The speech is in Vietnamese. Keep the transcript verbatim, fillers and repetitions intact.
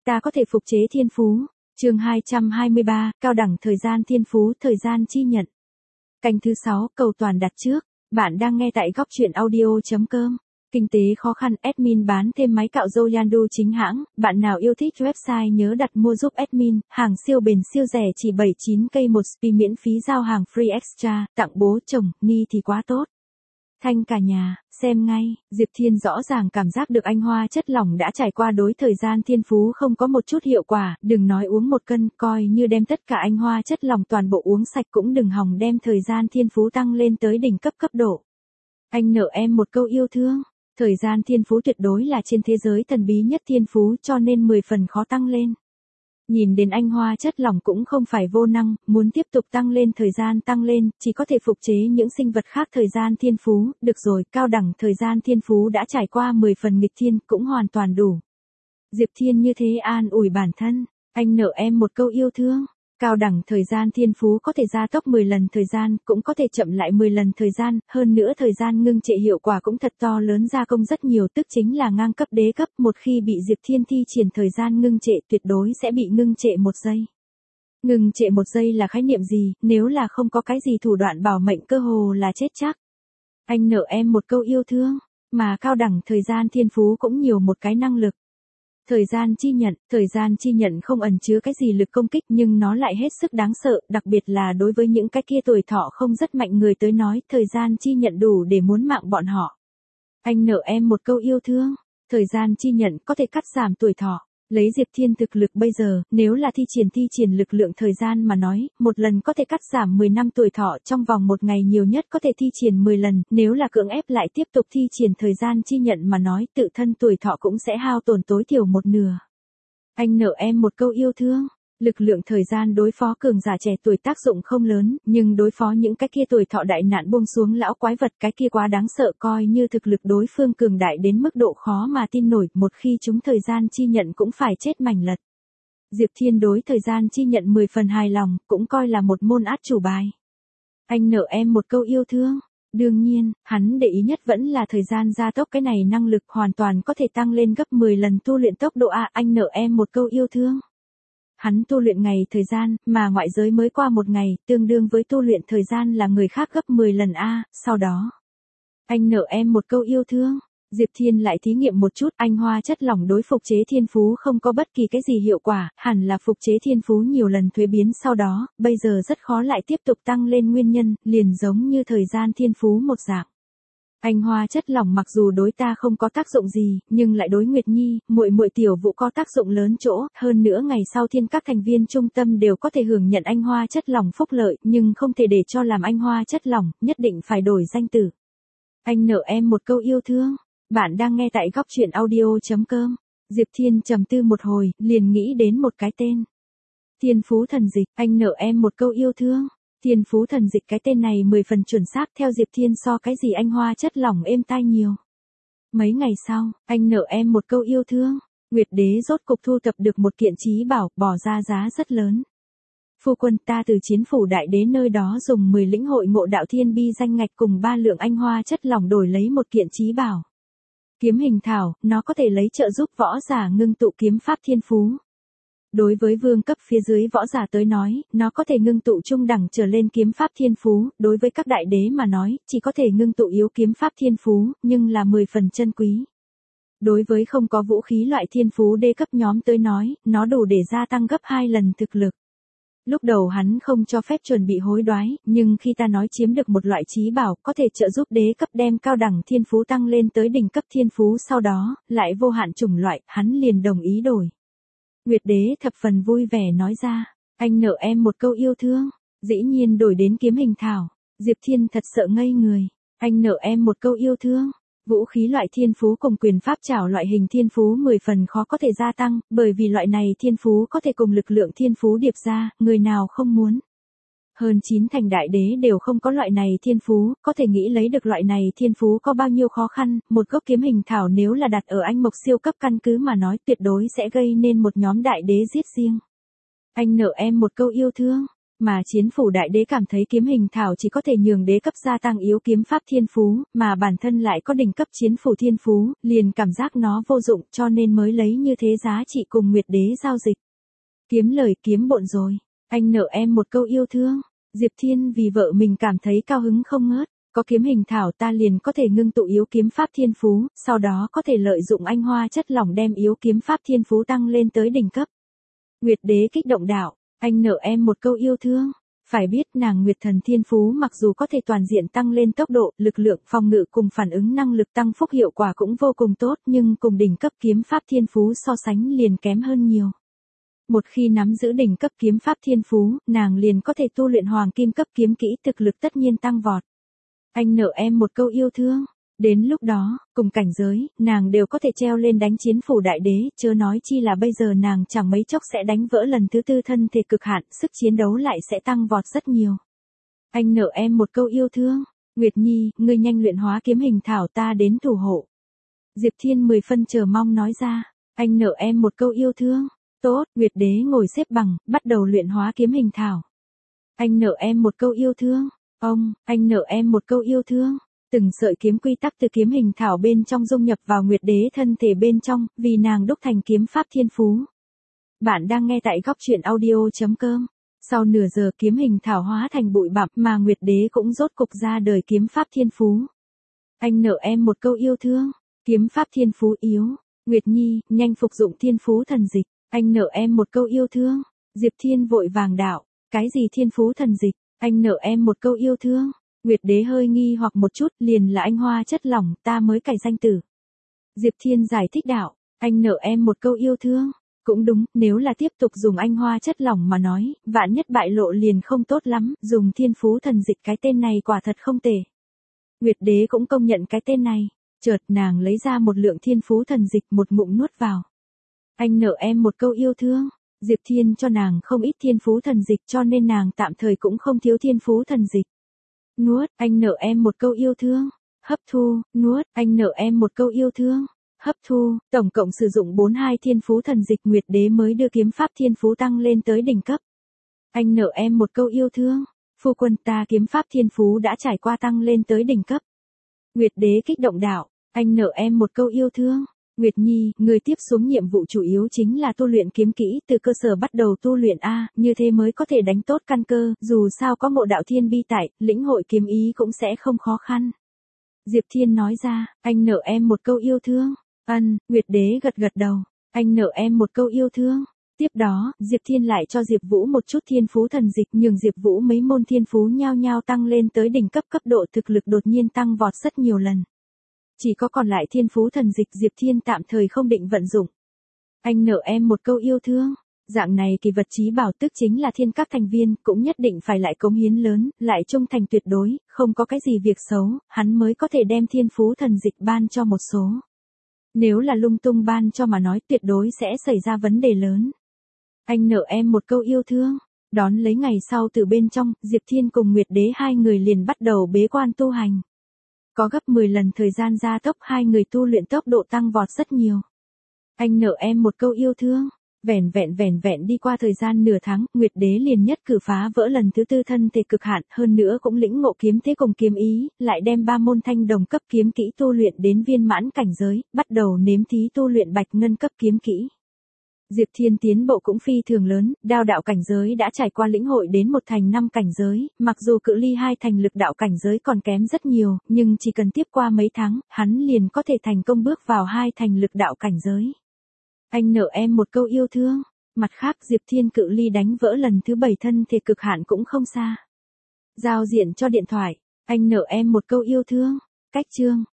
Ta có thể phục chế thiên phú. Chương hai trăm hai mươi ba, cao đẳng thời gian thiên phú, thời gian chi nhận. Canh thứ sáu, cầu toàn đặt trước. Bạn đang nghe tại góc truyện audio chấm com. Kinh tế khó khăn, admin bán thêm máy cạo râu Yandu chính hãng. Bạn nào yêu thích website nhớ đặt mua giúp admin. Hàng siêu bền siêu rẻ chỉ bảy mươi chín k một spi, miễn phí giao hàng free extra. Tặng bố chồng, ni thì quá tốt. Thanh cả nhà, xem ngay. Diệp Thiên rõ ràng cảm giác được anh hoa chất lỏng đã trải qua đối thời gian thiên phú không có một chút hiệu quả. Đừng nói uống một cân, coi như đem tất cả anh hoa chất lỏng toàn bộ uống sạch cũng đừng hòng đem thời gian thiên phú tăng lên tới đỉnh cấp cấp độ. Anh nợ em một câu yêu thương. Thời gian thiên phú tuyệt đối là trên thế giới thần bí nhất thiên phú, cho nên mười phần khó tăng lên. Nhìn đến anh hoa chất lỏng cũng không phải vô năng, muốn tiếp tục tăng lên thời gian tăng lên, chỉ có thể phục chế những sinh vật khác thời gian thiên phú. Được rồi, cao đẳng thời gian thiên phú đã trải qua mười phần nghịch thiên, cũng hoàn toàn đủ. Diệp Thiên như thế an ủi bản thân. Anh nợ em một câu yêu thương. Cao đẳng thời gian thiên phú có thể gia tốc mười lần thời gian, cũng có thể chậm lại mười lần thời gian, hơn nữa thời gian ngưng trệ hiệu quả cũng thật to lớn, gia công rất nhiều, tức chính là ngang cấp đế cấp. Một khi bị Diệp Thiên thi triển thời gian ngưng trệ, tuyệt đối sẽ bị ngưng trệ một giây. Ngưng trệ một giây là khái niệm gì, nếu là không có cái gì thủ đoạn bảo mệnh cơ hồ là chết chắc. Anh nợ em một câu yêu thương, mà cao đẳng thời gian thiên phú cũng nhiều một cái năng lực. Thời gian chi nhận, thời gian chi nhận không ẩn chứa cái gì lực công kích nhưng nó lại hết sức đáng sợ, đặc biệt là đối với những cái kia tuổi thọ không rất mạnh người tới nói, thời gian chi nhận đủ để muốn mạng bọn họ. Anh nợ em một câu yêu thương, thời gian chi nhận có thể cắt giảm tuổi thọ. Lấy Diệp Thiên thực lực bây giờ, nếu là thi triển thi triển lực lượng thời gian mà nói, một lần có thể cắt giảm mười năm tuổi thọ, trong vòng một ngày nhiều nhất có thể thi triển mười lần, nếu là cưỡng ép lại tiếp tục thi triển thời gian chi nhận mà nói, tự thân tuổi thọ cũng sẽ hao tổn tối thiểu một nửa. Anh nợ em một câu yêu thương. Lực lượng thời gian đối phó cường giả trẻ tuổi tác dụng không lớn, nhưng đối phó những cái kia tuổi thọ đại nạn buông xuống lão quái vật, cái kia quá đáng sợ, coi như thực lực đối phương cường đại đến mức độ khó mà tin nổi, một khi chúng thời gian chi nhận cũng phải chết mảnh lật. Diệp Thiên đối thời gian chi nhận mười phần hài lòng, cũng coi là một môn át chủ bài. Anh nợ em một câu yêu thương. Đương nhiên, hắn để ý nhất vẫn là thời gian gia tốc, cái này năng lực hoàn toàn có thể tăng lên gấp mười lần tu luyện tốc độ A. Anh nợ em một câu yêu thương. Hắn tu luyện ngày thời gian, mà ngoại giới mới qua một ngày, tương đương với tu luyện thời gian là người khác gấp mười lần A, sau đó. Anh nợ em một câu yêu thương. Diệp Thiên lại thí nghiệm một chút, anh hoa chất lỏng đối phục chế thiên phú không có bất kỳ cái gì hiệu quả, hẳn là phục chế thiên phú nhiều lần thuế biến sau đó, bây giờ rất khó lại tiếp tục tăng lên nguyên nhân, liền giống như thời gian thiên phú một dạng. Anh hoa chất lỏng mặc dù đối ta không có tác dụng gì, nhưng lại đối Nguyệt Nhi, muội muội tiểu Vũ có tác dụng lớn chỗ, hơn nữa ngày sau thiên các thành viên trung tâm đều có thể hưởng nhận anh hoa chất lỏng phúc lợi, nhưng không thể để cho làm anh hoa chất lỏng, nhất định phải đổi danh tử. Anh nợ em một câu yêu thương. Bạn đang nghe tại góc truyện audio chấm com. Diệp Thiên trầm tư một hồi, liền nghĩ đến một cái tên. Thiên phú thần dịch, anh nợ em một câu yêu thương. Thiên phú thần dịch, cái tên này mười phần chuẩn xác, theo Diệp Thiên so cái gì anh hoa chất lỏng êm tai nhiều. Mấy ngày sau, anh nợ em một câu yêu thương. Nguyệt Đế rốt cục thu thập được một kiện chí bảo, bỏ ra giá rất lớn. Phu quân, ta từ chiến phủ đại đế nơi đó dùng mười lĩnh hội ngộ đạo thiên bi danh ngạch cùng ba lượng anh hoa chất lỏng đổi lấy một kiện chí bảo. Kiếm hình thảo, nó có thể lấy trợ giúp võ giả ngưng tụ kiếm pháp thiên phú. Đối với vương cấp phía dưới võ giả tới nói, nó có thể ngưng tụ trung đẳng trở lên kiếm pháp thiên phú, đối với các đại đế mà nói, chỉ có thể ngưng tụ yếu kiếm pháp thiên phú, nhưng là mười phần chân quý. Đối với không có vũ khí loại thiên phú đê cấp nhóm tới nói, nó đủ để gia tăng gấp hai lần thực lực. Lúc đầu hắn không cho phép chuẩn bị hối đoái, nhưng khi ta nói chiếm được một loại chí bảo có thể trợ giúp đế cấp đem cao đẳng thiên phú tăng lên tới đỉnh cấp thiên phú, sau đó, lại vô hạn chủng loại, hắn liền đồng ý đổi. Nguyệt Đế thập phần vui vẻ nói ra, anh nợ em một câu yêu thương. Dĩ nhiên đổi đến kiếm hình thảo. Diệp Thiên thật sợ ngây người. Anh nợ em một câu yêu thương. Vũ khí loại thiên phú cùng quyền pháp trảo loại hình thiên phú mười phần khó có thể gia tăng, bởi vì loại này thiên phú có thể cùng lực lượng thiên phú điệp ra, người nào không muốn. Hơn chín thành đại đế đều không có loại này thiên phú, có thể nghĩ lấy được loại này thiên phú có bao nhiêu khó khăn, một gốc kiếm hình thảo nếu là đặt ở anh mộc siêu cấp căn cứ mà nói tuyệt đối sẽ gây nên một nhóm đại đế giết riêng. Anh nợ em một câu yêu thương. Mà chiến phủ đại đế cảm thấy kiếm hình thảo chỉ có thể nhường đế cấp gia tăng yếu kiếm pháp thiên phú, mà bản thân lại có đỉnh cấp chiến phủ thiên phú, liền cảm giác nó vô dụng cho nên mới lấy như thế giá trị cùng Nguyệt đế giao dịch. Kiếm lời kiếm bộn rồi, anh nợ em một câu yêu thương. Diệp Thiên vì vợ mình cảm thấy cao hứng không ngớt, có kiếm hình thảo ta liền có thể ngưng tụ yếu kiếm pháp thiên phú, sau đó có thể lợi dụng anh hoa chất lỏng đem yếu kiếm pháp thiên phú tăng lên tới đỉnh cấp. Nguyệt đế kích động đạo, anh nợ em một câu yêu thương. Phải biết nàng Nguyệt thần thiên phú mặc dù có thể toàn diện tăng lên tốc độ, lực lượng, phòng ngự cùng phản ứng năng lực tăng phúc hiệu quả cũng vô cùng tốt nhưng cùng đỉnh cấp kiếm pháp thiên phú so sánh liền kém hơn nhiều. Một khi nắm giữ đỉnh cấp kiếm pháp thiên phú, nàng liền có thể tu luyện hoàng kim cấp kiếm kỹ thực lực tất nhiên tăng vọt. Anh nợ em một câu yêu thương. Đến lúc đó, cùng cảnh giới, nàng đều có thể treo lên đánh chiến phủ đại đế, chớ nói chi là bây giờ nàng chẳng mấy chốc sẽ đánh vỡ lần thứ tư thân thể cực hạn, sức chiến đấu lại sẽ tăng vọt rất nhiều. Anh nợ em một câu yêu thương. Nguyệt Nhi, ngươi nhanh luyện hóa kiếm hình thảo ta đến thủ hộ. Diệp Thiên mười phân chờ mong nói ra, anh nợ em một câu yêu thương. Tốt, Nguyệt đế ngồi xếp bằng, bắt đầu luyện hóa kiếm hình thảo. Anh nợ em một câu yêu thương. Ông, anh nợ em một câu yêu thương. Từng sợi kiếm quy tắc từ kiếm hình thảo bên trong dung nhập vào Nguyệt đế thân thể bên trong, vì nàng đúc thành kiếm pháp thiên phú. Bạn đang nghe tại góc truyện audio chấm com. Sau nửa giờ kiếm hình thảo hóa thành bụi bặm mà Nguyệt đế cũng rốt cục ra đời kiếm pháp thiên phú. Anh nợ em một câu yêu thương. Kiếm pháp thiên phú yếu. Nguyệt Nhi, nhanh phục dụng thiên phú thần dịch. Anh nợ em một câu yêu thương. Diệp Thiên vội vàng đạo. Cái gì thiên phú thần dịch? Anh nợ em một câu yêu thương. Nguyệt đế hơi nghi hoặc một chút, liền là anh hoa chất lỏng, ta mới cài danh tử. Diệp Thiên giải thích đạo, anh nợ em một câu yêu thương. Cũng đúng, nếu là tiếp tục dùng anh hoa chất lỏng mà nói, vạn nhất bại lộ liền không tốt lắm, dùng thiên phú thần dịch cái tên này quả thật không tệ. Nguyệt đế cũng công nhận cái tên này, chợt nàng lấy ra một lượng thiên phú thần dịch một ngụm nuốt vào. Anh nợ em một câu yêu thương. Diệp Thiên cho nàng không ít thiên phú thần dịch cho nên nàng tạm thời cũng không thiếu thiên phú thần dịch. Nuốt, anh nợ em một câu yêu thương. Hấp thu, nuốt, anh nợ em một câu yêu thương. Hấp thu, tổng cộng sử dụng bốn mươi hai thiên phú thần dịch Nguyệt đế mới đưa kiếm pháp thiên phú tăng lên tới đỉnh cấp. Anh nợ em một câu yêu thương. Phu quân ta kiếm pháp thiên phú đã trải qua tăng lên tới đỉnh cấp. Nguyệt đế kích động đạo, anh nợ em một câu yêu thương. Nguyệt Nhi, người tiếp xuống nhiệm vụ chủ yếu chính là tu luyện kiếm kỹ, từ cơ sở bắt đầu tu luyện A, như thế mới có thể đánh tốt căn cơ, dù sao có mộ đạo thiên bi tại, lĩnh hội kiếm ý cũng sẽ không khó khăn. Diệp Thiên nói ra, anh nợ em một câu yêu thương. Ân, Nguyệt đế gật gật đầu, anh nợ em một câu yêu thương. Tiếp đó, Diệp Thiên lại cho Diệp Vũ một chút thiên phú thần dịch nhường Diệp Vũ mấy môn thiên phú nhao nhao tăng lên tới đỉnh cấp cấp độ thực lực đột nhiên tăng vọt rất nhiều lần. Chỉ có còn lại thiên phú thần dịch Diệp Thiên tạm thời không định vận dụng. Anh nợ em một câu yêu thương. Dạng này kỳ vật chí bảo tức chính là thiên các thành viên, cũng nhất định phải lại cống hiến lớn, lại trung thành tuyệt đối, không có cái gì việc xấu, hắn mới có thể đem thiên phú thần dịch ban cho một số. Nếu là lung tung ban cho mà nói tuyệt đối sẽ xảy ra vấn đề lớn. Anh nợ em một câu yêu thương. Đón lấy ngày sau từ bên trong, Diệp Thiên cùng Nguyệt đế hai người liền bắt đầu bế quan tu hành. Có gấp mười lần thời gian gia tốc hai người tu luyện tốc độ tăng vọt rất nhiều. Anh nợ em một câu yêu thương. Vẻn vẹn vẻn vẹn đi qua thời gian nửa tháng, Nguyệt đế liền nhất cử phá vỡ lần thứ tư thân thể cực hạn, hơn nữa cũng lĩnh ngộ kiếm thế cùng kiếm ý, lại đem ba môn thanh đồng cấp kiếm kỹ tu luyện đến viên mãn cảnh giới, bắt đầu nếm thí tu luyện bạch ngân cấp kiếm kỹ. Diệp Thiên tiến bộ cũng phi thường lớn, đao đạo cảnh giới đã trải qua lĩnh hội đến một thành năm cảnh giới, mặc dù cự ly hai thành lực đạo cảnh giới còn kém rất nhiều, nhưng chỉ cần tiếp qua mấy tháng, hắn liền có thể thành công bước vào hai thành lực đạo cảnh giới. Anh nợ em một câu yêu thương. Mặt khác Diệp Thiên cự ly đánh vỡ lần thứ bảy thân thể cực hạn cũng không xa. Giao diện cho điện thoại. Anh nợ em một câu yêu thương. Cách chương.